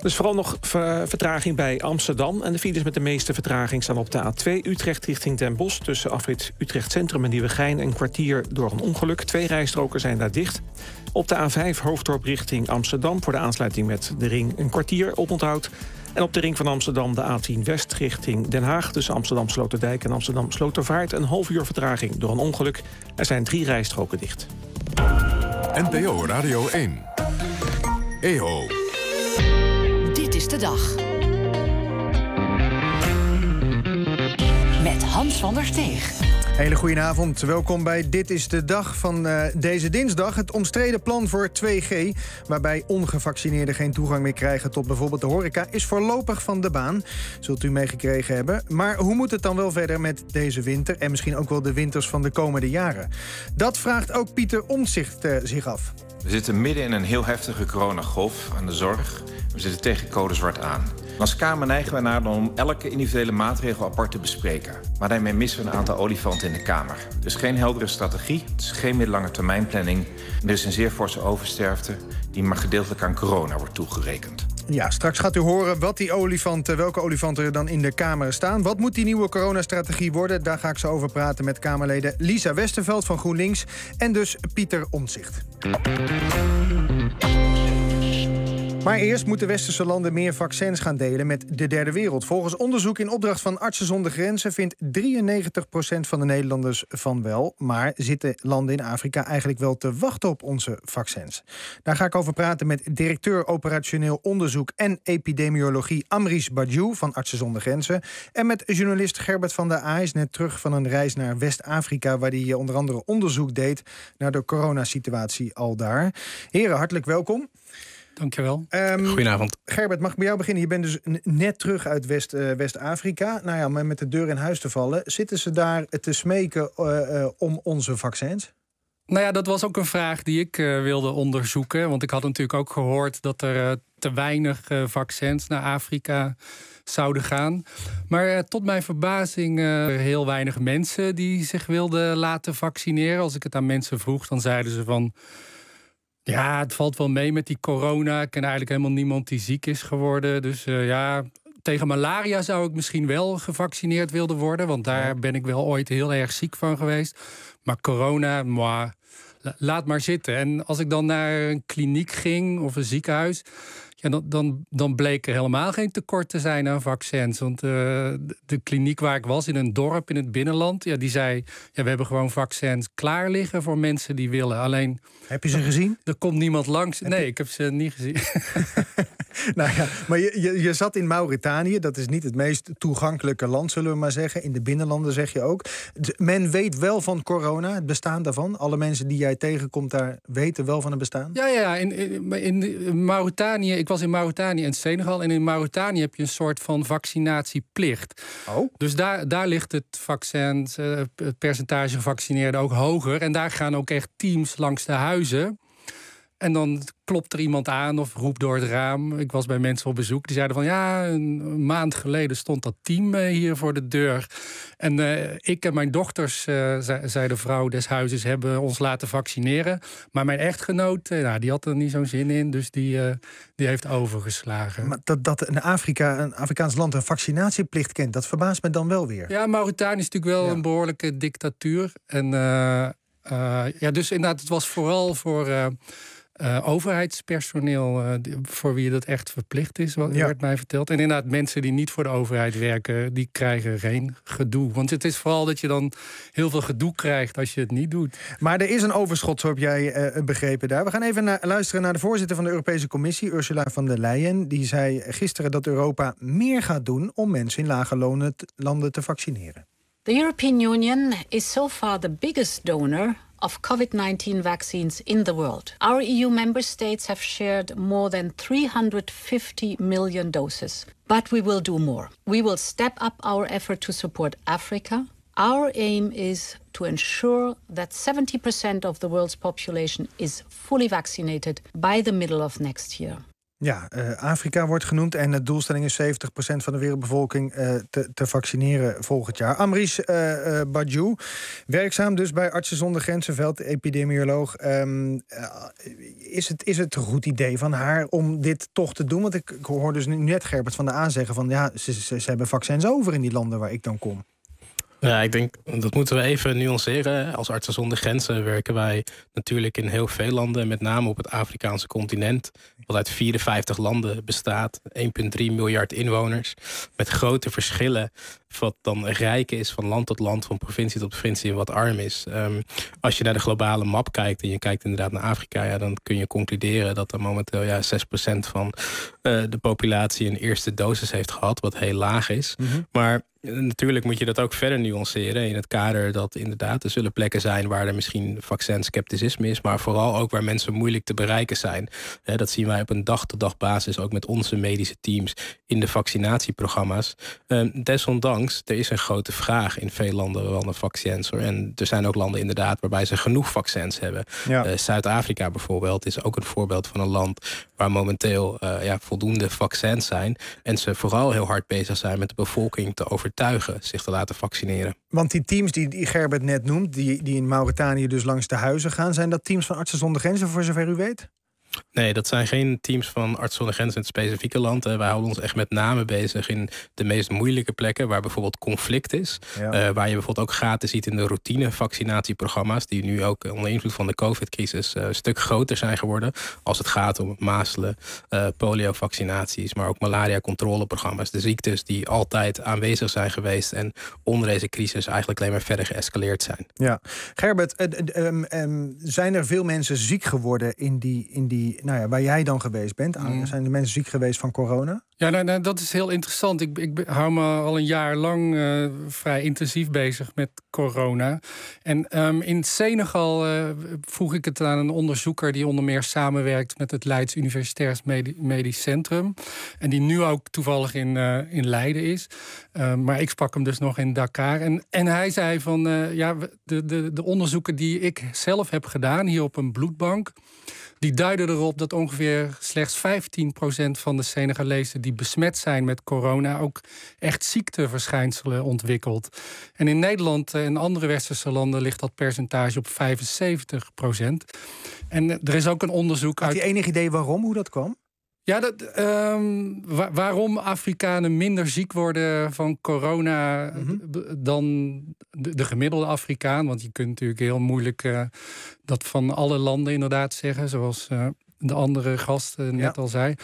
Dus vooral nog vertraging bij Amsterdam. En de files met de meeste vertraging staan op de A2 Utrecht richting Den Bosch. Tussen afrit Utrecht Centrum en Nieuwegein een kwartier door een ongeluk. 2 rijstroken zijn daar dicht. Op de A5 Hoofddorp richting Amsterdam voor de aansluiting met de ring een kwartier oponthoud. En op de ring van Amsterdam de A10 West richting Den Haag. Tussen Amsterdam Sloterdijk en Amsterdam Slotervaart een half uur vertraging door een ongeluk. Er zijn 3 rijstroken dicht. NPO Radio 1. EO. Dit is de dag. Met Hans van der Steeg. Hele goedenavond, welkom bij Dit is de Dag van deze dinsdag. Het omstreden plan voor 2G, waarbij ongevaccineerden geen toegang meer krijgen tot bijvoorbeeld de horeca, is voorlopig van de baan. Zult u meegekregen hebben. Maar hoe moet het dan wel verder met deze winter en misschien ook wel de winters van de komende jaren? Dat vraagt ook Pieter Omtzigt zich af. We zitten midden in een heel heftige coronagolf aan de zorg. We zitten tegen code zwart aan. Als Kamer neigen we naar om elke individuele maatregel apart te bespreken. Maar daarmee missen we een aantal olifanten in de Kamer. Er is geen heldere strategie, het is geen middellange termijnplanning. En er is een zeer forse oversterfte die maar gedeeltelijk aan corona wordt toegerekend. Ja, straks gaat u horen welke olifanten er dan in de Kamer staan. Wat moet die nieuwe coronastrategie worden? Daar ga ik zo over praten met Kamerleden Lisa Westerveld van GroenLinks en dus Pieter Omtzigt. Maar eerst moeten westerse landen meer vaccins gaan delen met de derde wereld. Volgens onderzoek in opdracht van Artsen zonder Grenzen vindt 93% van de Nederlanders van wel. Maar zitten landen in Afrika eigenlijk wel te wachten op onze vaccins? Daar ga ik over praten met directeur operationeel onderzoek en epidemiologie Amrish Badiou van Artsen zonder Grenzen. En met journalist Gerbert van der A is net terug van een reis naar West-Afrika, waar hij onder andere onderzoek deed naar de coronasituatie al daar. Heren, hartelijk welkom. Dankjewel. Goedenavond. Gerbert, mag ik bij jou beginnen? Je bent dus net terug uit West-Afrika. Nou ja, maar met de deur in huis te vallen. Zitten ze daar te smeken om onze vaccins? Nou ja, dat was ook een vraag die ik wilde onderzoeken. Want ik had natuurlijk ook gehoord dat er te weinig vaccins naar Afrika zouden gaan. Maar tot mijn verbazing heel weinig mensen die zich wilden laten vaccineren. Als ik het aan mensen vroeg, dan zeiden ze van, ja, het valt wel mee met die corona. Ik ken eigenlijk helemaal niemand die ziek is geworden. Dus tegen malaria zou ik misschien wel gevaccineerd willen worden. Want daar ben ik wel ooit heel erg ziek van geweest. Maar corona, laat maar zitten. En als ik dan naar een kliniek ging of een ziekenhuis, ja, dan bleek er helemaal geen tekort te zijn aan vaccins. Want de kliniek waar ik was, in een dorp in het binnenland, ja, die zei, ja, we hebben gewoon vaccins klaar liggen voor mensen die willen. Alleen, heb je ze gezien? Er komt niemand langs. Nee, ik heb ze niet gezien. Nou ja, maar je zat in Mauritanië. Dat is niet het meest toegankelijke land, zullen we maar zeggen. In de binnenlanden zeg je ook. Men weet wel van corona, het bestaan daarvan. Alle mensen die jij tegenkomt daar weten wel van het bestaan. Ja, in Mauritanië. Ik was in Mauritanië en Senegal. En in Mauritanië heb je een soort van vaccinatieplicht. Oh. Dus daar ligt het het percentage gevaccineerden ook hoger. En daar gaan ook echt teams langs de huizen. En dan klopt er iemand aan of roept door het raam. Ik was bij mensen op bezoek. Die zeiden van, ja, een maand geleden stond dat team hier voor de deur. En ik en mijn dochters, zei de vrouw des huizes, hebben ons laten vaccineren. Maar mijn echtgenoot, die had er niet zo'n zin in. Dus die heeft overgeslagen. Maar dat een Afrikaans land een vaccinatieplicht kent, dat verbaast me dan wel weer. Ja, Mauritanië is natuurlijk wel een behoorlijke dictatuur. En dus inderdaad, het was vooral voor overheidspersoneel voor wie dat echt verplicht is, werd mij verteld. En inderdaad, mensen die niet voor de overheid werken, die krijgen geen gedoe. Want het is vooral dat je dan heel veel gedoe krijgt als je het niet doet. Maar er is een overschot, zo heb jij begrepen daar. We gaan even luisteren naar de voorzitter van de Europese Commissie, Ursula von der Leyen. Die zei gisteren dat Europa meer gaat doen om mensen in lage landen te vaccineren. The European Union is so far the biggest donor of COVID-19 vaccines in the world. Our EU member states have shared more than 350 million doses. But we will do more. We will step up our effort to support Africa. Our aim is to ensure that 70% of the world's population is fully vaccinated by the middle of next year. Ja, Afrika wordt genoemd en de doelstelling is 70% van de wereldbevolking te vaccineren volgend jaar. Amrish Badiou, werkzaam dus bij Artsen zonder Grenzen, veldepidemioloog. Is het een goed idee van haar om dit toch te doen? Want ik hoor dus nu net Gerbert van der Aan zeggen van ja, ze hebben vaccins over in die landen waar ik dan kom. Ja, ik denk dat moeten we even nuanceren. Als Artsen zonder Grenzen werken wij natuurlijk in heel veel landen, met name op het Afrikaanse continent, wat uit 54 landen bestaat, 1,3 miljard inwoners, met grote verschillen wat dan rijk is van land tot land, van provincie tot provincie en wat arm is. Als je naar de globale map kijkt en je kijkt inderdaad naar Afrika, ja, dan kun je concluderen dat er momenteel 6% van de populatie een eerste dosis heeft gehad, wat heel laag is. Mm-hmm. Maar natuurlijk moet je dat ook verder nuanceren in het kader dat inderdaad er zullen plekken zijn waar er misschien vaccin-scepticisme is, maar vooral ook waar mensen moeilijk te bereiken zijn. Dat zien wij op een dag-tot-dag basis ook met onze medische teams in de vaccinatieprogramma's. Desondanks, er is een grote vraag in veel landen wel naar vaccins. En er zijn ook landen inderdaad waarbij ze genoeg vaccins hebben. Ja. Zuid-Afrika bijvoorbeeld is ook een voorbeeld van een land waar momenteel voldoende vaccins zijn. En ze vooral heel hard bezig zijn met de bevolking te overtuigen zich te laten vaccineren. Want die teams die Gerbert net noemt, die in Mauritanië dus langs de huizen gaan, zijn dat teams van Artsen zonder Grenzen voor zover u weet? Nee, dat zijn geen teams van Artsen zonder Grenzen in het specifieke land. Wij houden ons echt met name bezig in de meest moeilijke plekken waar bijvoorbeeld conflict is. Ja. Waar je bijvoorbeeld ook gaten ziet in de routine-vaccinatieprogramma's, die nu ook onder invloed van de COVID-crisis een stuk groter zijn geworden. Als het gaat om mazelen, polio-vaccinaties, maar ook malaria-controleprogramma's. De ziektes die altijd aanwezig zijn geweest en onder deze crisis eigenlijk alleen maar verder geëscaleerd zijn. Ja. Gerbert, zijn er veel mensen ziek geworden in die waar jij dan geweest bent? Zijn de mensen ziek geweest van corona? Ja, dat is heel interessant. Ik hou me al een jaar lang vrij intensief bezig met corona. En in Senegal vroeg ik het aan een onderzoeker die onder meer samenwerkt met het Leids Universitair Medisch Centrum. En die nu ook toevallig in Leiden is. Maar ik sprak hem dus nog in Dakar. En hij zei van, de onderzoeken die ik zelf heb gedaan hier op een bloedbank, die duiden erop dat ongeveer slechts 15% van de Senegalezen die besmet zijn met corona ook echt ziekteverschijnselen ontwikkelt. En in Nederland en andere westerse landen ligt dat percentage op 75%. En er is ook een onderzoek uit. Had je enig idee hoe dat kwam? Ja, waarom Afrikanen minder ziek worden van corona dan de gemiddelde Afrikaan. Want je kunt natuurlijk heel moeilijk dat van alle landen inderdaad zeggen, zoals de andere gast net al zei.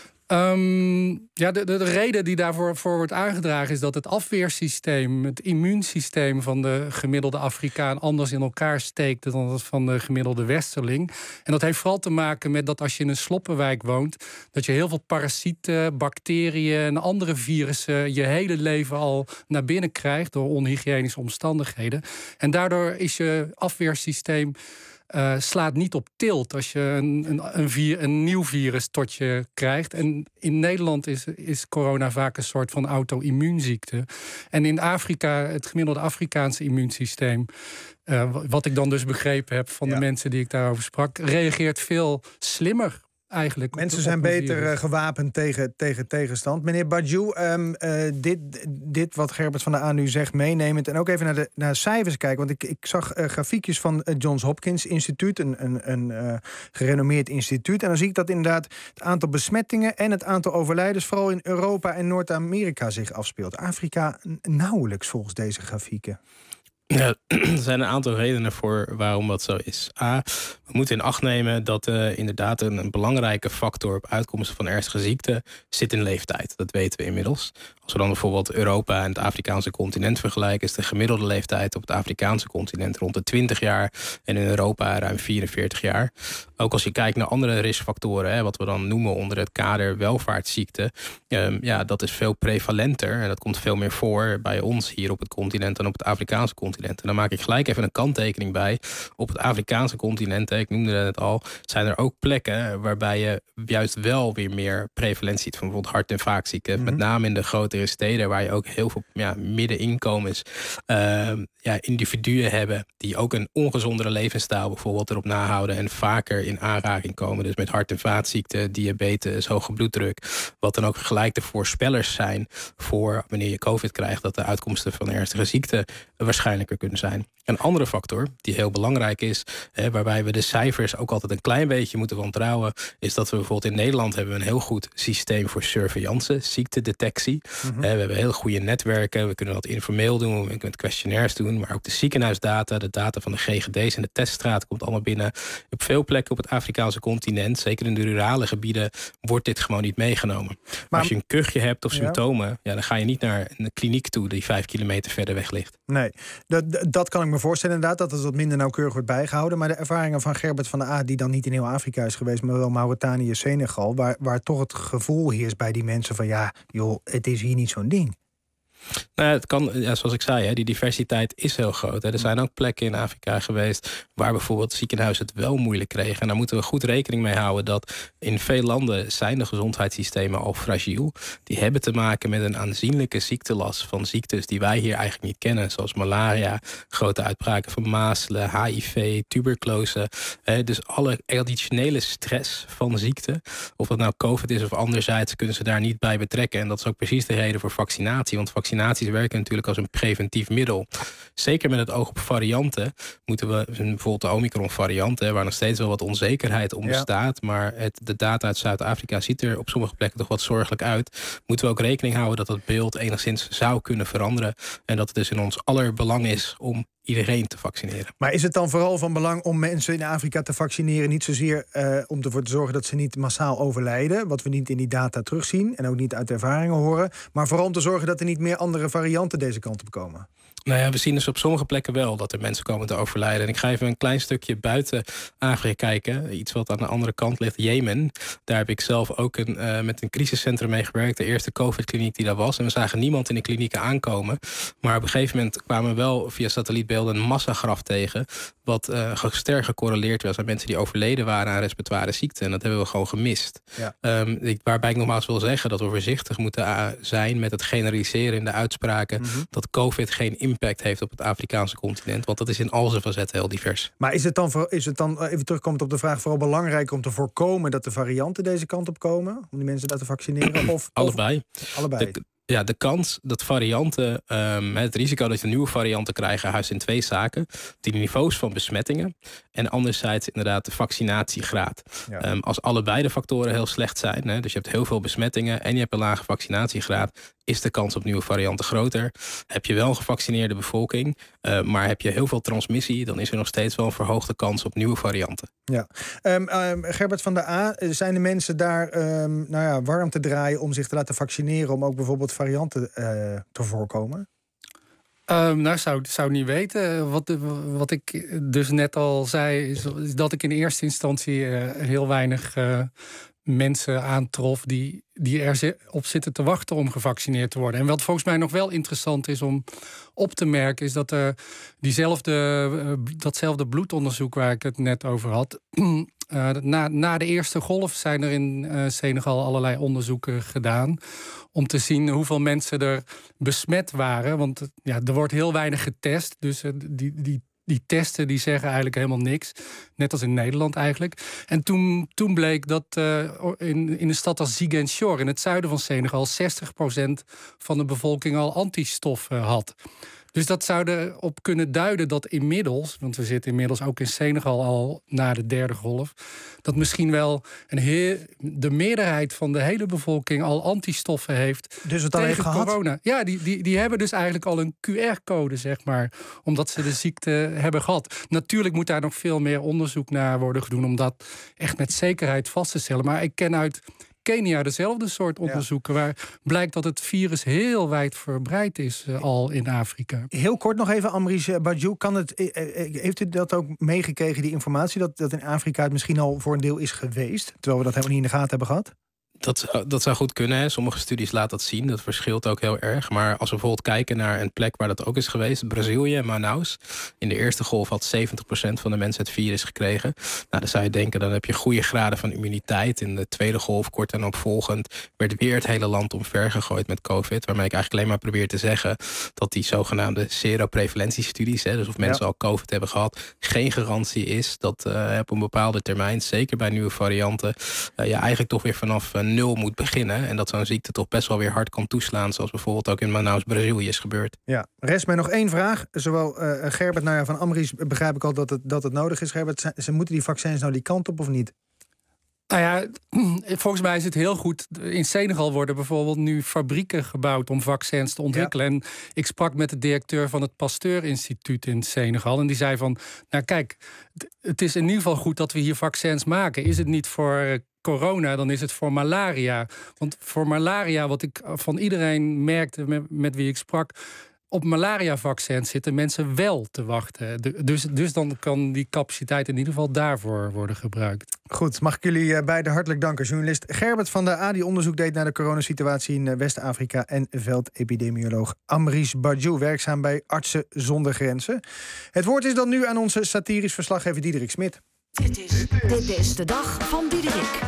De reden die daarvoor wordt aangedragen is dat het afweersysteem, het immuunsysteem van de gemiddelde Afrikaan anders in elkaar steekt dan dat van de gemiddelde westerling. En dat heeft vooral te maken met dat als je in een sloppenwijk woont, dat je heel veel parasieten, bacteriën en andere virussen je hele leven al naar binnen krijgt door onhygiënische omstandigheden. En daardoor is je afweersysteem slaat niet op tilt als je een nieuw virus tot je krijgt. En in Nederland is corona vaak een soort van auto-immuunziekte. En in Afrika, het gemiddelde Afrikaanse immuunsysteem, wat ik dan dus begrepen heb van de mensen die ik daarover sprak, reageert veel slimmer. Eigenlijk mensen zijn beter gewapend tegen tegenstand. Meneer Badiou, dit wat Gerbert van der Aan nu zegt meenemend en ook even naar cijfers kijken. Want ik zag grafiekjes van het Johns Hopkins Instituut, een gerenommeerd instituut. En dan zie ik dat inderdaad het aantal besmettingen en het aantal overlijdens vooral in Europa en Noord-Amerika zich afspeelt. Afrika nauwelijks volgens deze grafieken. Ja, er zijn een aantal redenen voor waarom dat zo is. A, we moeten in acht nemen dat inderdaad een belangrijke factor op uitkomsten van ernstige ziekte zit in leeftijd. Dat weten we inmiddels. Als we dan bijvoorbeeld Europa en het Afrikaanse continent vergelijken, is de gemiddelde leeftijd op het Afrikaanse continent rond de 20 jaar en in Europa ruim 44 jaar. Ook als je kijkt naar andere riskfactoren, wat we dan noemen onder het kader welvaartsziekten, dat is veel prevalenter en dat komt veel meer voor bij ons hier op het continent dan op het Afrikaanse continent. continent. En dan maak ik gelijk even een kanttekening bij. Op het Afrikaanse continent, ik noemde het net al, zijn er ook plekken waarbij je juist wel weer meer prevalentie ziet van bijvoorbeeld hart- en vaatziekten. Met name in de grotere steden waar je ook heel veel middeninkomens individuen hebben die ook een ongezondere levensstijl bijvoorbeeld erop nahouden en vaker in aanraking komen. Dus met hart- en vaatziekten, diabetes, hoge bloeddruk. Wat dan ook gelijk de voorspellers zijn voor wanneer je COVID krijgt, dat de uitkomsten van ernstige ziekten waarschijnlijker kunnen zijn. Een andere factor die heel belangrijk is, waarbij we de cijfers ook altijd een klein beetje moeten wantrouwen, is dat we bijvoorbeeld in Nederland hebben een heel goed systeem voor surveillance, ziektedetectie. We hebben heel goede netwerken, we kunnen dat informeel doen, we kunnen questionnaires doen, maar ook de ziekenhuisdata, de data van de GGD's en de teststraat komt allemaal binnen. Op veel plekken op het Afrikaanse continent, zeker in de rurale gebieden, wordt dit gewoon niet meegenomen. Maar als je een kuchje hebt of symptomen, dan ga je niet naar een kliniek toe die 5 kilometer verder weg ligt. Nee, dat kan ik me voorstellen inderdaad, dat het wat minder nauwkeurig wordt bijgehouden. Maar de ervaringen van Gerbert van der Aa, die dan niet in heel Afrika is geweest, maar wel Mauritanië, Senegal, waar toch het gevoel heerst bij die mensen van het is hier niet zo'n ding. Nou, het kan, zoals ik zei, die diversiteit is heel groot. Er zijn ook plekken in Afrika geweest waar bijvoorbeeld ziekenhuizen het wel moeilijk kregen. En daar moeten we goed rekening mee houden dat in veel landen zijn de gezondheidssystemen al fragiel. Die hebben te maken met een aanzienlijke ziektelast van ziektes die wij hier eigenlijk niet kennen. Zoals malaria, grote uitbraken van mazelen, HIV, tuberculose. Dus alle additionele stress van ziekte, of het nou COVID is of anderzijds, kunnen ze daar niet bij betrekken. En dat is ook precies de reden voor vaccinatie. Want vaccinaties werken natuurlijk als een preventief middel. Zeker met het oog op varianten moeten we, bijvoorbeeld de Omicron-variant, waar nog steeds wel wat onzekerheid om bestaat, maar de data uit Zuid-Afrika ziet er op sommige plekken toch wat zorgelijk uit. Moeten we ook rekening houden dat het beeld enigszins zou kunnen veranderen en dat het dus in ons aller belang is om iedereen te vaccineren. Maar is het dan vooral van belang om mensen in Afrika te vaccineren, niet zozeer om ervoor te zorgen dat ze niet massaal overlijden, wat we niet in die data terugzien en ook niet uit ervaringen horen, maar vooral om te zorgen dat er niet meer andere varianten deze kant op komen? Nou ja, we zien dus op sommige plekken wel dat er mensen komen te overlijden. En ik ga even een klein stukje buiten Afrika kijken. Iets wat aan de andere kant ligt, Jemen. Daar heb ik zelf ook met een crisiscentrum mee gewerkt. De eerste COVID-kliniek die daar was. En we zagen niemand in de klinieken aankomen. Maar op een gegeven moment kwamen we wel via satellietbeelden een massagraf tegen. Wat sterk gecorreleerd was aan mensen die overleden waren aan respiratoire ziekten. En dat hebben we gewoon gemist. Ja. Waarbij ik nogmaals wil zeggen dat we voorzichtig moeten zijn met het generaliseren in de uitspraken. Dat COVID geen impact heeft op het Afrikaanse continent. Want dat is in al zijn facetten heel divers. Maar is het dan even terugkomend op de vraag, vooral belangrijk om te voorkomen dat de varianten deze kant op komen? Om die mensen daar te vaccineren? Allebei. Allebei. De kans dat varianten, het risico dat we nieuwe varianten krijgen, huist in twee zaken. Die niveaus van besmettingen en anderzijds inderdaad de vaccinatiegraad. Ja. Als allebei de factoren heel slecht zijn, dus je hebt heel veel besmettingen en je hebt een lage vaccinatiegraad, is de kans op nieuwe varianten groter. Heb je wel een gevaccineerde bevolking, maar heb je heel veel transmissie, dan is er nog steeds wel een verhoogde kans op nieuwe varianten. Ja. Gerbert van der Aa, zijn de mensen daar warm te draaien om zich te laten vaccineren, om ook bijvoorbeeld varianten te voorkomen? Zou niet weten. Wat ik dus net al zei, is dat ik in eerste instantie heel weinig mensen aantrof die erop zitten te wachten om gevaccineerd te worden. En wat volgens mij nog wel interessant is om op te merken, is dat datzelfde bloedonderzoek waar ik het net over had, na de eerste golf zijn er in Senegal allerlei onderzoeken gedaan om te zien hoeveel mensen er besmet waren. Want er wordt heel weinig getest, dus die testen die zeggen eigenlijk helemaal niks. Net als in Nederland eigenlijk. En toen bleek dat in een stad als Ziguinchor, in het zuiden van Senegal, 60% van de bevolking al antistoffen had. Dus dat zou erop kunnen duiden dat inmiddels, want we zitten inmiddels ook in Senegal al na de derde golf, dat misschien wel de meerderheid van de hele bevolking al antistoffen heeft dus het tegen corona. Ja, die hebben dus eigenlijk al een QR-code, zeg maar, omdat ze de ziekte hebben gehad. Natuurlijk moet daar nog veel meer onderzoek naar worden gedaan om dat echt met zekerheid vast te stellen. Maar ik ken uit Kenia dezelfde soort onderzoeken, waar blijkt dat het virus heel wijdverbreid is al in Afrika. Heel kort nog even, Amrish Badiou, heeft u dat ook meegekregen, die informatie, dat in Afrika het misschien al voor een deel is geweest, terwijl we dat helemaal niet in de gaten hebben gehad? Dat zou goed kunnen. Hè. Sommige studies laten dat zien. Dat verschilt ook heel erg. Maar als we bijvoorbeeld kijken naar een plek waar dat ook is geweest, Brazilië, Manaus. In de eerste golf had 70% van de mensen het virus gekregen. Nou, dan zou je denken, dan heb je goede graden van immuniteit. In de tweede golf, kort en opvolgend, werd weer het hele land omver gegooid met COVID. Waarmee ik eigenlijk alleen maar probeer te zeggen dat die zogenaamde seroprevalentiestudies, dus of mensen al COVID hebben gehad, geen garantie is dat op een bepaalde termijn, zeker bij nieuwe varianten, je eigenlijk toch weer vanaf nul moet beginnen. En dat zo'n ziekte toch best wel weer hard kan toeslaan, zoals bijvoorbeeld ook in Manaus, Brazilië is gebeurd. Ja, rest mij nog één vraag. Zowel Gerbert, van Amries begrijp ik al dat het nodig is. Gerbert, ze moeten die vaccins nou die kant op of niet? Nou ja, volgens mij is het heel goed. In Senegal worden bijvoorbeeld nu fabrieken gebouwd om vaccins te ontwikkelen. Ja. En ik sprak met de directeur van het Pasteur Instituut in Senegal. En die zei van, nou kijk, het is in ieder geval goed dat we hier vaccins maken. Is het niet voor corona, dan is het voor malaria. Want voor malaria, wat ik van iedereen merkte met wie ik sprak, op malaria-vaccins zitten mensen wel te wachten. Dus dan kan die capaciteit in ieder geval daarvoor worden gebruikt. Goed, mag ik jullie beiden hartelijk danken. Journalist Gerbert van der A, die onderzoek deed naar de coronasituatie in West-Afrika, en veldepidemioloog Amries Badiou, werkzaam bij Artsen zonder Grenzen. Het woord is dan nu aan onze satirisch verslaggever Diederik Smit. Dit is de dag van Diederik.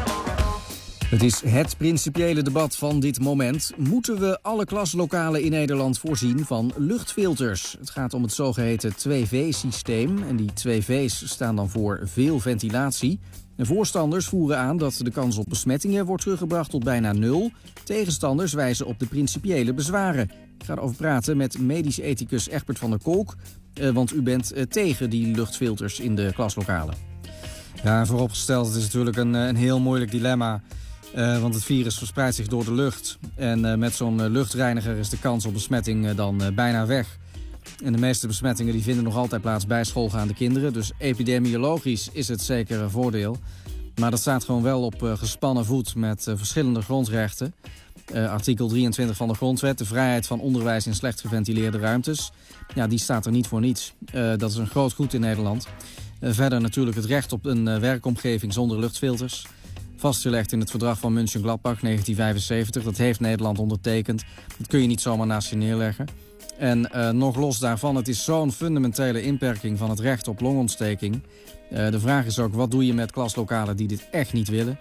Het is het principiële debat van dit moment. Moeten we alle klaslokalen in Nederland voorzien van luchtfilters? Het gaat om het zogeheten 2V-systeem. En die 2 V's staan dan voor veel ventilatie. De voorstanders voeren aan dat de kans op besmettingen wordt teruggebracht tot bijna 0. Tegenstanders wijzen op de principiële bezwaren. Ik ga erover praten met medisch ethicus Egbert van der Kolk. Want u bent tegen die luchtfilters in de klaslokalen. Ja, vooropgesteld, het is natuurlijk een heel moeilijk dilemma. Want het virus verspreidt zich door de lucht. En met zo'n luchtreiniger is de kans op besmetting dan bijna weg. En de meeste besmettingen die vinden nog altijd plaats bij schoolgaande kinderen. Dus epidemiologisch is het zeker een voordeel. Maar dat staat gewoon wel op gespannen voet met verschillende grondrechten. Artikel 23 van de Grondwet, de vrijheid van onderwijs in slecht geventileerde ruimtes. Ja, die staat er niet voor niets. Dat is een groot goed in Nederland. Verder natuurlijk het recht op een werkomgeving zonder luchtfilters. Vastgelegd in het verdrag van München-Gladbach 1975. Dat heeft Nederland ondertekend. Dat kun je niet zomaar naast je neerleggen. En nog los daarvan, het is zo'n fundamentele inperking van het recht op longontsteking. De vraag is ook, wat doe je met klaslokalen die dit echt niet willen?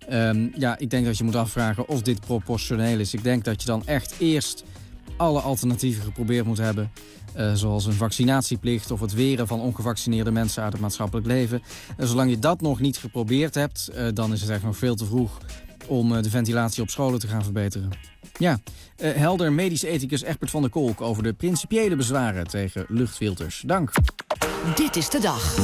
Ik denk dat je moet afvragen of dit proportioneel is. Ik denk dat je dan echt eerst alle alternatieven geprobeerd moet hebben. Zoals een vaccinatieplicht of het weren van ongevaccineerde mensen uit het maatschappelijk leven. Zolang je dat nog niet geprobeerd hebt, dan is het echt nog veel te vroeg om de ventilatie op scholen te gaan verbeteren. Ja, helder medisch ethicus Egbert van der Kolk over de principiële bezwaren tegen luchtfilters. Dank. Dit is de dag.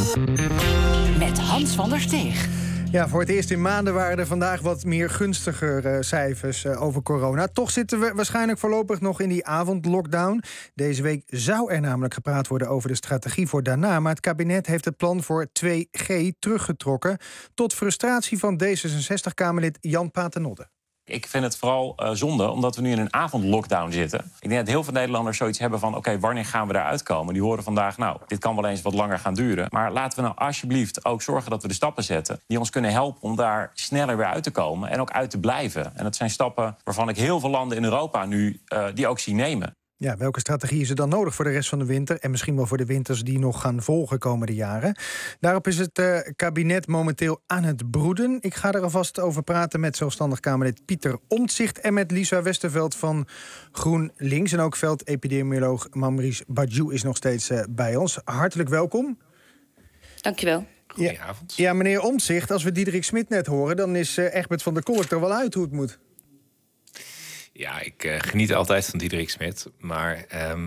Met Hans van der Steeg. Ja, voor het eerst in maanden waren er vandaag wat meer gunstiger cijfers over corona. Toch zitten we waarschijnlijk voorlopig nog in die avondlockdown. Deze week zou er namelijk gepraat worden over de strategie voor daarna. Maar het kabinet heeft het plan voor 2G teruggetrokken. Tot frustratie van D66-Kamerlid Jan Paternotte. Ik vind het vooral zonde, omdat we nu in een avondlockdown zitten. Ik denk dat heel veel Nederlanders zoiets hebben van, oké, wanneer gaan we daaruit komen? Die horen vandaag, nou, dit kan wel eens wat langer gaan duren. Maar laten we nou alsjeblieft ook zorgen dat we de stappen zetten die ons kunnen helpen om daar sneller weer uit te komen en ook uit te blijven. En dat zijn stappen waarvan ik heel veel landen in Europa nu die ook zie nemen. Ja, welke strategie is er dan nodig voor de rest van de winter? En misschien wel voor de winters die nog gaan volgen komende jaren. Daarop is het kabinet momenteel aan het broeden. Ik ga er alvast over praten met zelfstandig Kamerlid Pieter Omtzigt en met Lisa Westerveld van GroenLinks. En ook veldepidemioloog Amries Badiou is nog steeds bij ons. Hartelijk welkom. Dankjewel. Goedenavond. Ja, meneer Omtzigt, als we Diederik Smit net horen, dan is Egbert van der Kolk er wel uit hoe het moet. Ja, ik geniet altijd van Diederik Smit. Maar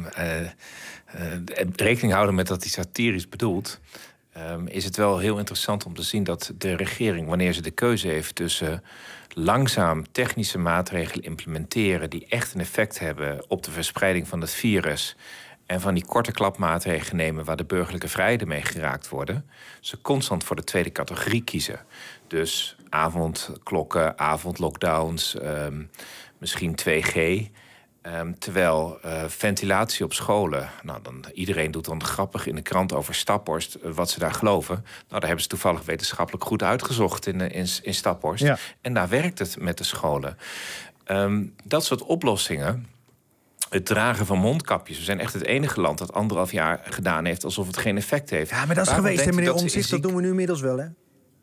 rekening houden met dat hij satirisch bedoelt, is het wel heel interessant om te zien dat de regering, wanneer ze de keuze heeft tussen langzaam technische maatregelen implementeren die echt een effect hebben op de verspreiding van het virus, en van die korte klapmaatregelen nemen waar de burgerlijke vrijheden mee geraakt worden, ze constant voor de tweede categorie kiezen. Dus avondklokken, avondlockdowns, misschien 2G. Terwijl ventilatie op scholen... iedereen doet dan grappig in de krant over Staphorst... wat ze daar geloven. Nou, daar hebben ze toevallig wetenschappelijk goed uitgezocht in Staphorst. Ja. En daar werkt het met de scholen. Dat soort oplossingen... Het dragen van mondkapjes. We zijn echt het enige land dat 1,5 jaar gedaan heeft... alsof het geen effect heeft. Ja, maar dat is geweest, hè, meneer Omtzigt. Dat doen we nu inmiddels wel, hè?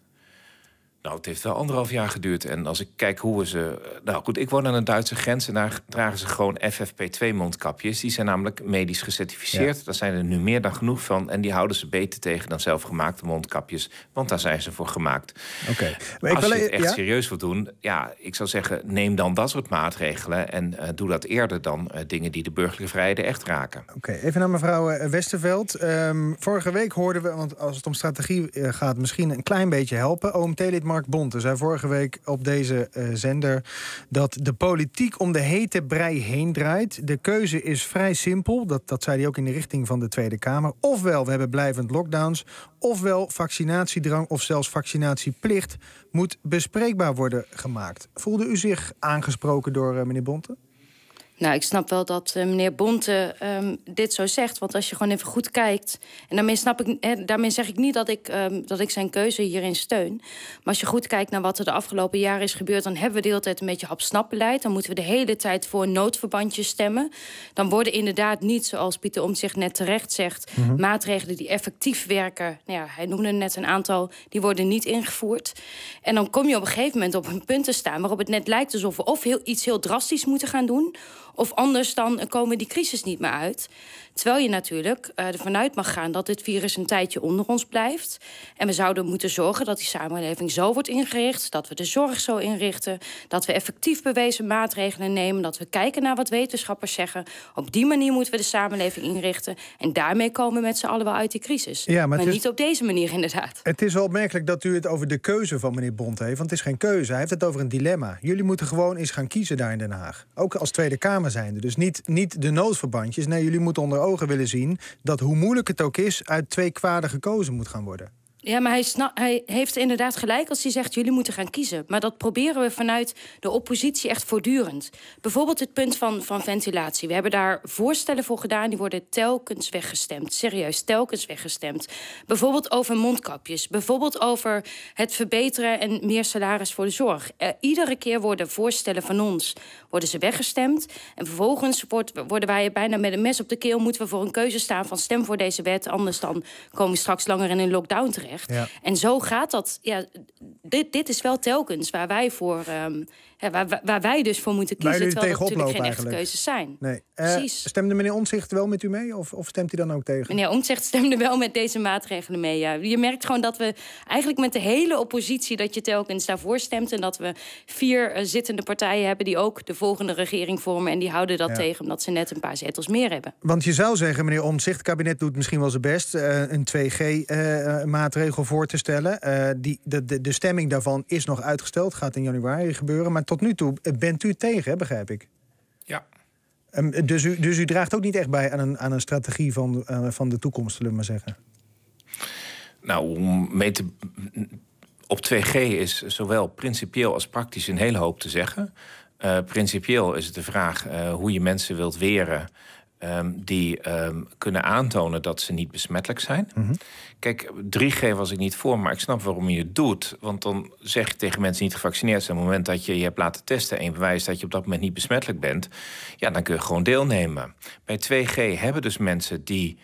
Nou, het heeft wel 1,5 jaar geduurd. En als ik kijk hoe we ze... Nou goed, ik woon aan de Duitse grens en daar dragen ze gewoon FFP2-mondkapjes. Die zijn namelijk medisch gecertificeerd. Ja. Daar zijn er nu meer dan genoeg van. En die houden ze beter tegen dan zelfgemaakte mondkapjes. Want daar zijn ze voor gemaakt. Okay. Als je het echt serieus wilt doen... Ja, ik zou zeggen, neem dan dat soort maatregelen... en doe dat eerder dan dingen die de burgerlijke vrijheden echt raken. Oké, even naar mevrouw Westerveld. Vorige week hoorden we, want als het om strategie gaat... misschien een klein beetje helpen. OMT-lid Mark Bonte zei vorige week op deze zender... dat de politiek om de hete brei heen draait. De keuze is vrij simpel. Dat zei hij ook in de richting van de Tweede Kamer. Ofwel, we hebben blijvend lockdowns... ofwel vaccinatiedrang of zelfs vaccinatieplicht... moet bespreekbaar worden gemaakt. Voelde u zich aangesproken door meneer Bonte? Nou, ik snap wel dat meneer Bonte dit zo zegt. Want als je gewoon even goed kijkt... en daarmee zeg ik niet dat ik zijn keuze hierin steun. Maar als je goed kijkt naar wat er de afgelopen jaren is gebeurd... dan hebben we de hele tijd een beetje hap-snap-beleid. Dan moeten we de hele tijd voor noodverbandjes stemmen. Dan worden inderdaad niet, zoals Pieter Omtzigt net terecht zegt... maatregelen die effectief werken... Nou ja, hij noemde net een aantal, die worden niet ingevoerd. En dan kom je op een gegeven moment op een punt te staan... waarop het net lijkt alsof we of iets heel drastisch moeten gaan doen... of anders dan komen die crisis niet meer uit. Terwijl je natuurlijk ervan uit mag gaan dat dit virus een tijdje onder ons blijft. En we zouden moeten zorgen dat die samenleving zo wordt ingericht... dat we de zorg zo inrichten, dat we effectief bewezen maatregelen nemen... dat we kijken naar wat wetenschappers zeggen. Op die manier moeten we de samenleving inrichten... en daarmee komen we met z'n allen wel uit die crisis. Ja, maar niet op deze manier inderdaad. Het is wel opmerkelijk dat u het over de keuze van meneer Bonte heeft... want het is geen keuze, hij heeft het over een dilemma. Jullie moeten gewoon eens gaan kiezen daar in Den Haag. Ook als Tweede Kamer zijnde. Dus niet de noodverbandjes. Nee, jullie moeten onder ogen willen zien... dat hoe moeilijk het ook is, uit 2 kwaden gekozen moet gaan worden. Ja, maar hij heeft inderdaad gelijk als hij zegt... jullie moeten gaan kiezen. Maar dat proberen we vanuit de oppositie echt voortdurend. Bijvoorbeeld het punt van ventilatie. We hebben daar voorstellen voor gedaan... die worden telkens weggestemd. Serieus, telkens weggestemd. Bijvoorbeeld over mondkapjes. Bijvoorbeeld over het verbeteren en meer salaris voor de zorg. Iedere keer worden voorstellen van ons worden ze weggestemd. En vervolgens worden wij bijna met een mes op de keel... moeten we voor een keuze staan van stem voor deze wet... anders dan komen we straks langer in een lockdown terecht. Ja. En zo gaat dat. Ja, dit is wel telkens waar wij voor, waar wij dus voor moeten kiezen. Terwijl dat natuurlijk geen echte keuzes zijn. Nee. Stemde meneer Omtzigt wel met u mee? Of stemt hij dan ook tegen? Meneer Omtzigt stemde wel met deze maatregelen mee. Ja. Je merkt gewoon dat we eigenlijk met de hele oppositie... dat je telkens daarvoor stemt. En dat we 4 zittende partijen hebben... die ook de volgende regering vormen. En die houden dat tegen omdat ze net een paar zetels meer hebben. Want je zou zeggen, meneer Omtzigt... het kabinet doet misschien wel zijn best... een 2G-maatregel voor te stellen. De stemming daarvan is nog uitgesteld. Gaat in januari gebeuren. Maar tot nu toe bent u tegen, begrijp ik? Ja. Dus u draagt ook niet echt bij aan een strategie van de toekomst, zullen we maar zeggen? Nou, op 2G is zowel principieel als praktisch een hele hoop te zeggen. Principieel is het de vraag hoe je mensen wilt weren... die kunnen aantonen dat ze niet besmettelijk zijn. Kijk, 3G was ik niet voor, maar ik snap waarom je het doet. Want dan zeg je tegen mensen die niet gevaccineerd zijn... op het moment dat je hebt laten testen... en je bewijst dat je op dat moment niet besmettelijk bent... ja, dan kun je gewoon deelnemen. Bij 2G hebben dus mensen die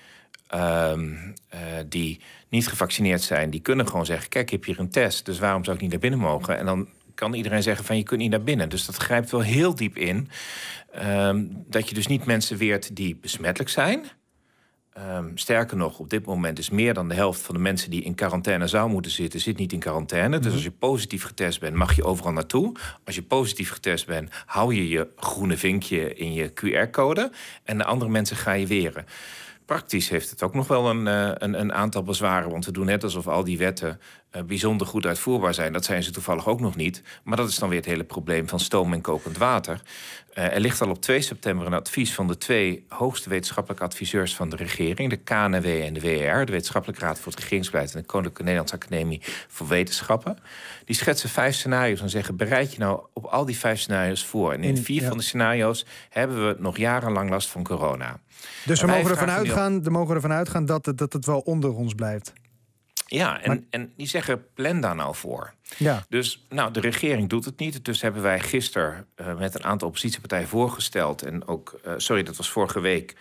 niet gevaccineerd zijn... die kunnen gewoon zeggen, kijk, ik heb hier een test... dus waarom zou ik niet naar binnen mogen? En dan kan iedereen zeggen van je kunt niet naar binnen. Dus dat grijpt wel heel diep in... dat je dus niet mensen weert die besmettelijk zijn. Sterker nog, op dit moment is meer dan de helft van de mensen... die in quarantaine zou moeten zitten, zit niet in quarantaine. Dus als je positief getest bent, mag je overal naartoe. Als je positief getest bent, hou je je groene vinkje in je QR-code... en de andere mensen ga je weren. Praktisch heeft het ook nog wel een aantal bezwaren. Want we doen net alsof al die wetten bijzonder goed uitvoerbaar zijn. Dat zijn ze toevallig ook nog niet. Maar dat is dan weer het hele probleem van stoom en kokend water. Er ligt al op 2 september een advies van de 2 hoogste wetenschappelijke adviseurs van de regering. De KNW en de WER, de Wetenschappelijke Raad voor het Regeringsbeleid en de Koninklijke Nederlandse Academie voor Wetenschappen. Die schetsen 5 scenario's en zeggen: bereid je nou op al die 5 scenario's voor. En in 4 van de scenario's hebben we nog jarenlang last van corona. Dus we mogen ervan uitgaan dat het wel onder ons blijft. Ja, en die zeggen, plan daar nou voor. Ja. Dus de regering doet het niet. Dus hebben wij gisteren met een aantal oppositiepartijen voorgesteld. En ook, dat was vorige week.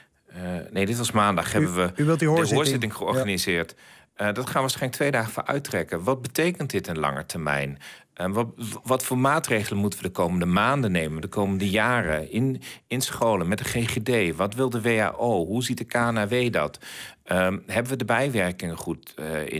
Dit was maandag. Hebben we wilt die hoorzitting georganiseerd. Ja. Dat gaan we waarschijnlijk 2 dagen voor uittrekken. Wat betekent dit in lange termijn? Wat voor maatregelen moeten we de komende maanden nemen, de komende jaren in scholen, met de GGD? Wat wil de WHO? Hoe ziet de KNW dat? Hebben we de bijwerkingen goed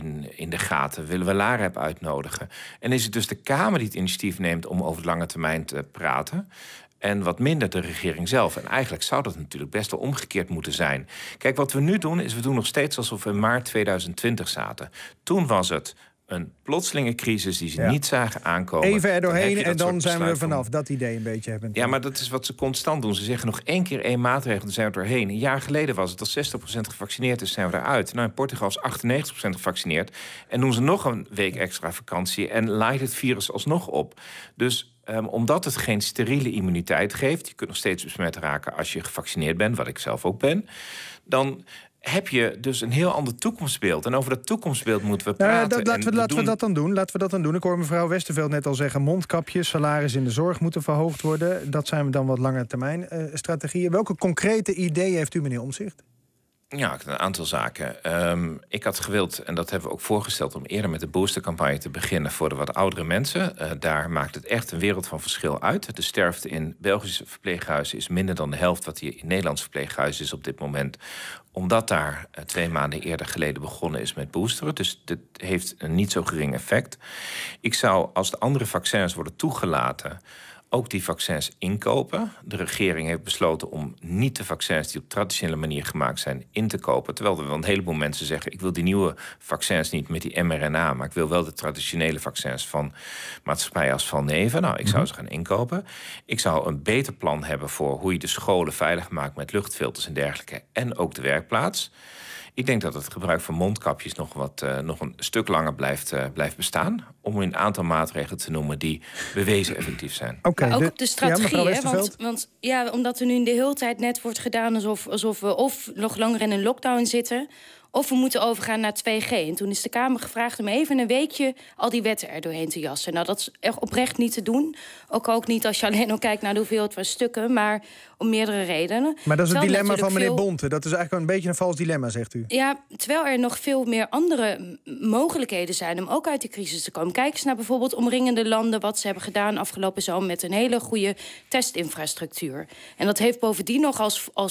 in de gaten? Willen we LAREP uitnodigen? En is het dus de Kamer die het initiatief neemt om over de lange termijn te praten? En wat minder de regering zelf. En eigenlijk zou dat natuurlijk best wel omgekeerd moeten zijn. Kijk, wat we nu doen, is we doen nog steeds alsof we in maart 2020 zaten. Toen was het een plotselinge crisis die ze niet zagen aankomen. Even er doorheen en dan zijn we er vanaf. Dat idee een beetje hebben. Ja, maar dat is wat ze constant doen. Ze zeggen nog 1 keer 1 maatregel, dan zijn we er doorheen. Een jaar geleden was het, als 60% gevaccineerd is, zijn we eruit. Nou, in Portugal is 98% gevaccineerd. En doen ze nog een week extra vakantie en laait het virus alsnog op. Dus omdat het geen steriele immuniteit geeft, je kunt nog steeds besmet raken als je gevaccineerd bent, wat ik zelf ook ben, dan heb je dus een heel ander toekomstbeeld. En over dat toekomstbeeld moeten we praten. Laten we dat dan doen. Ik hoor mevrouw Westerveld net al zeggen, mondkapjes, salaris in de zorg moeten verhoogd worden. Dat zijn we dan wat lange termijn strategieën. Welke concrete ideeën heeft u, meneer Omtzigt? Ja, een aantal zaken. Ik had gewild, en dat hebben we ook voorgesteld, om eerder met de boostercampagne te beginnen voor de wat oudere mensen. Daar maakt het echt een wereld van verschil uit. De sterfte in Belgische verpleeghuizen is minder dan de helft wat hier in Nederlandse verpleeghuizen is op dit moment. Omdat daar 2 maanden eerder geleden begonnen is met boosteren. Dus dit heeft een niet zo gering effect. Ik zou, als de andere vaccins worden toegelaten, ook die vaccins inkopen. De regering heeft besloten om niet de vaccins die op traditionele manier gemaakt zijn in te kopen. Terwijl er wel een heleboel mensen zeggen, ik wil die nieuwe vaccins niet met die mRNA, maar ik wil wel de traditionele vaccins van maatschappijen als Valneva. Nou, ik zou ze gaan inkopen. Ik zou een beter plan hebben voor hoe je de scholen veilig maakt met luchtfilters en dergelijke. En ook de werkplaats. Ik denk dat het gebruik van mondkapjes nog een stuk langer blijft bestaan. Om een aantal maatregelen te noemen die bewezen effectief zijn. Maar ook op de strategie, want omdat er nu de hele tijd net wordt gedaan alsof we of nog langer in een lockdown zitten, of we moeten overgaan naar 2G. En toen is de Kamer gevraagd om even een weekje al die wetten er doorheen te jassen. Nou, dat is echt oprecht niet te doen. Ook niet als je alleen al kijkt naar de hoeveelheid van stukken, maar om meerdere redenen. Maar dat is het dilemma van meneer Bonte. Dat is eigenlijk een beetje een vals dilemma, zegt u. Ja, terwijl er nog veel meer andere mogelijkheden zijn om ook uit de crisis te komen. Kijk eens naar bijvoorbeeld omringende landen, wat ze hebben gedaan afgelopen zomer met een hele goede testinfrastructuur. En dat heeft bovendien nog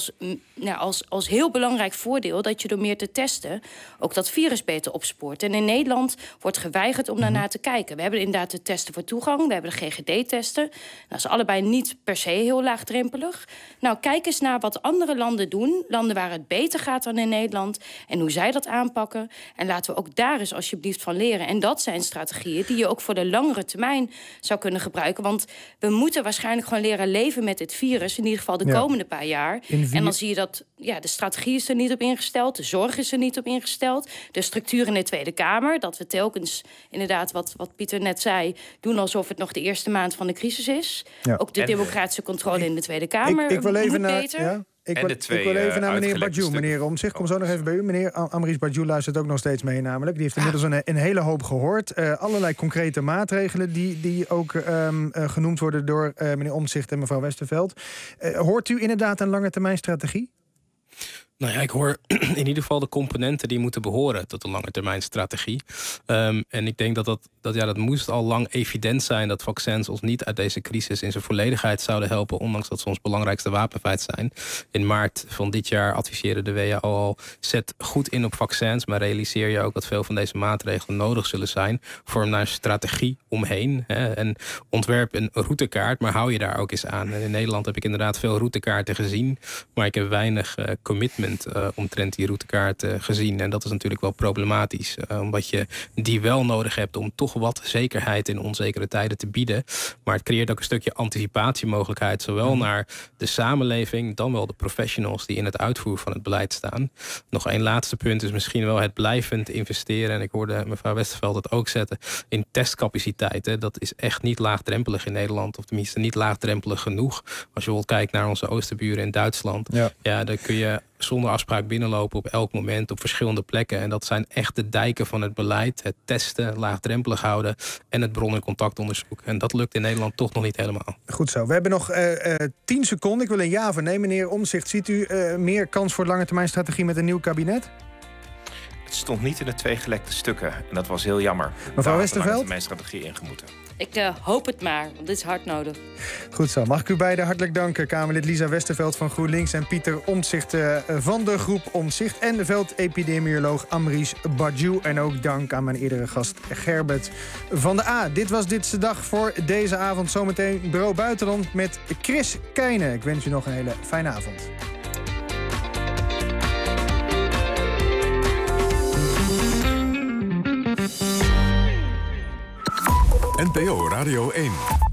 als heel belangrijk voordeel dat je door meer te testen ook dat virus beter opspoort. En in Nederland wordt geweigerd om daarnaar te kijken. We hebben inderdaad de testen voor toegang, we hebben de GGD-testen. Dat is allebei niet per se heel laagdrempelig. Nou, kijk eens naar wat andere landen doen. Landen waar het beter gaat dan in Nederland. En hoe zij dat aanpakken. En laten we ook daar eens alsjeblieft van leren. En dat zijn strategieën die je ook voor de langere termijn zou kunnen gebruiken. Want we moeten waarschijnlijk gewoon leren leven met dit virus. In ieder geval de komende paar jaar. En dan zie je dat de strategie is er niet op ingesteld. De zorg is er niet op ingesteld. De structuur in de Tweede Kamer. Dat we telkens, inderdaad, wat Pieter net zei, doen alsof het nog de eerste maand van de crisis is. Ja. Ook de democratische controle in de Tweede Kamer. Ik wil even naar, beter. Ik wil even naar meneer Badiou. Meneer Omtzigt, kom zo nog even bij u. Meneer Amrish Badiou luistert ook nog steeds mee namelijk. Die heeft inmiddels een hele hoop gehoord. Allerlei concrete maatregelen die ook genoemd worden door meneer Omtzigt en mevrouw Westerveld. Hoort u inderdaad een lange termijn strategie? Nou ja, ik hoor in ieder geval de componenten die moeten behoren tot de langetermijnstrategie. En ik denk dat moest al lang evident zijn dat vaccins ons niet uit deze crisis in zijn volledigheid zouden helpen, ondanks dat ze ons belangrijkste wapenfeit zijn. In maart van dit jaar adviseerde de WHO al, zet goed in op vaccins, maar realiseer je ook dat veel van deze maatregelen nodig zullen zijn. Vorm daar een strategie omheen en ontwerp een routekaart, maar hou je daar ook eens aan. En in Nederland heb ik inderdaad veel routekaarten gezien, maar ik heb weinig commitment management omtrent die routekaart gezien. En dat is natuurlijk wel problematisch. Omdat je die wel nodig hebt om toch wat zekerheid in onzekere tijden te bieden. Maar het creëert ook een stukje anticipatiemogelijkheid. Zowel naar de samenleving dan wel de professionals die in het uitvoeren van het beleid staan. Nog één laatste punt is misschien wel het blijvend investeren. En ik hoorde mevrouw Westerveld het ook zetten. In testcapaciteiten. Dat is echt niet laagdrempelig in Nederland. Of tenminste niet laagdrempelig genoeg. Als je bijvoorbeeld kijkt naar onze oosterburen in Duitsland. Ja, dan kun je zonder afspraak binnenlopen op elk moment op verschillende plekken. En dat zijn echt de dijken van het beleid. Het testen, laagdrempelig houden en het bron- en contactonderzoek. En dat lukt in Nederland toch nog niet helemaal. Goed zo. We hebben nog 10 seconden. Ik wil een ja vernemen. Meneer Omtzigt, ziet u meer kans voor langetermijnstrategie met een nieuw kabinet? Het stond niet in de 2 gelekte stukken. En dat was heel jammer. Mevrouw Westerveld? Mijn strategie ingemoeten. Ik hoop het maar, want dit is hard nodig. Goed zo. Mag ik u beiden hartelijk danken. Kamerlid Lisa Westerveld van GroenLinks en Pieter Omtzigt van de groep Omtzigt. En de veldepidemioloog Amrish Bajou. En ook dank aan mijn eerdere gast Gerbert van de A. Dit was Dit is de Dag voor deze avond. Zometeen Bureau Buitenland met Chris Keijnen. Ik wens u nog een hele fijne avond. NPO Radio 1.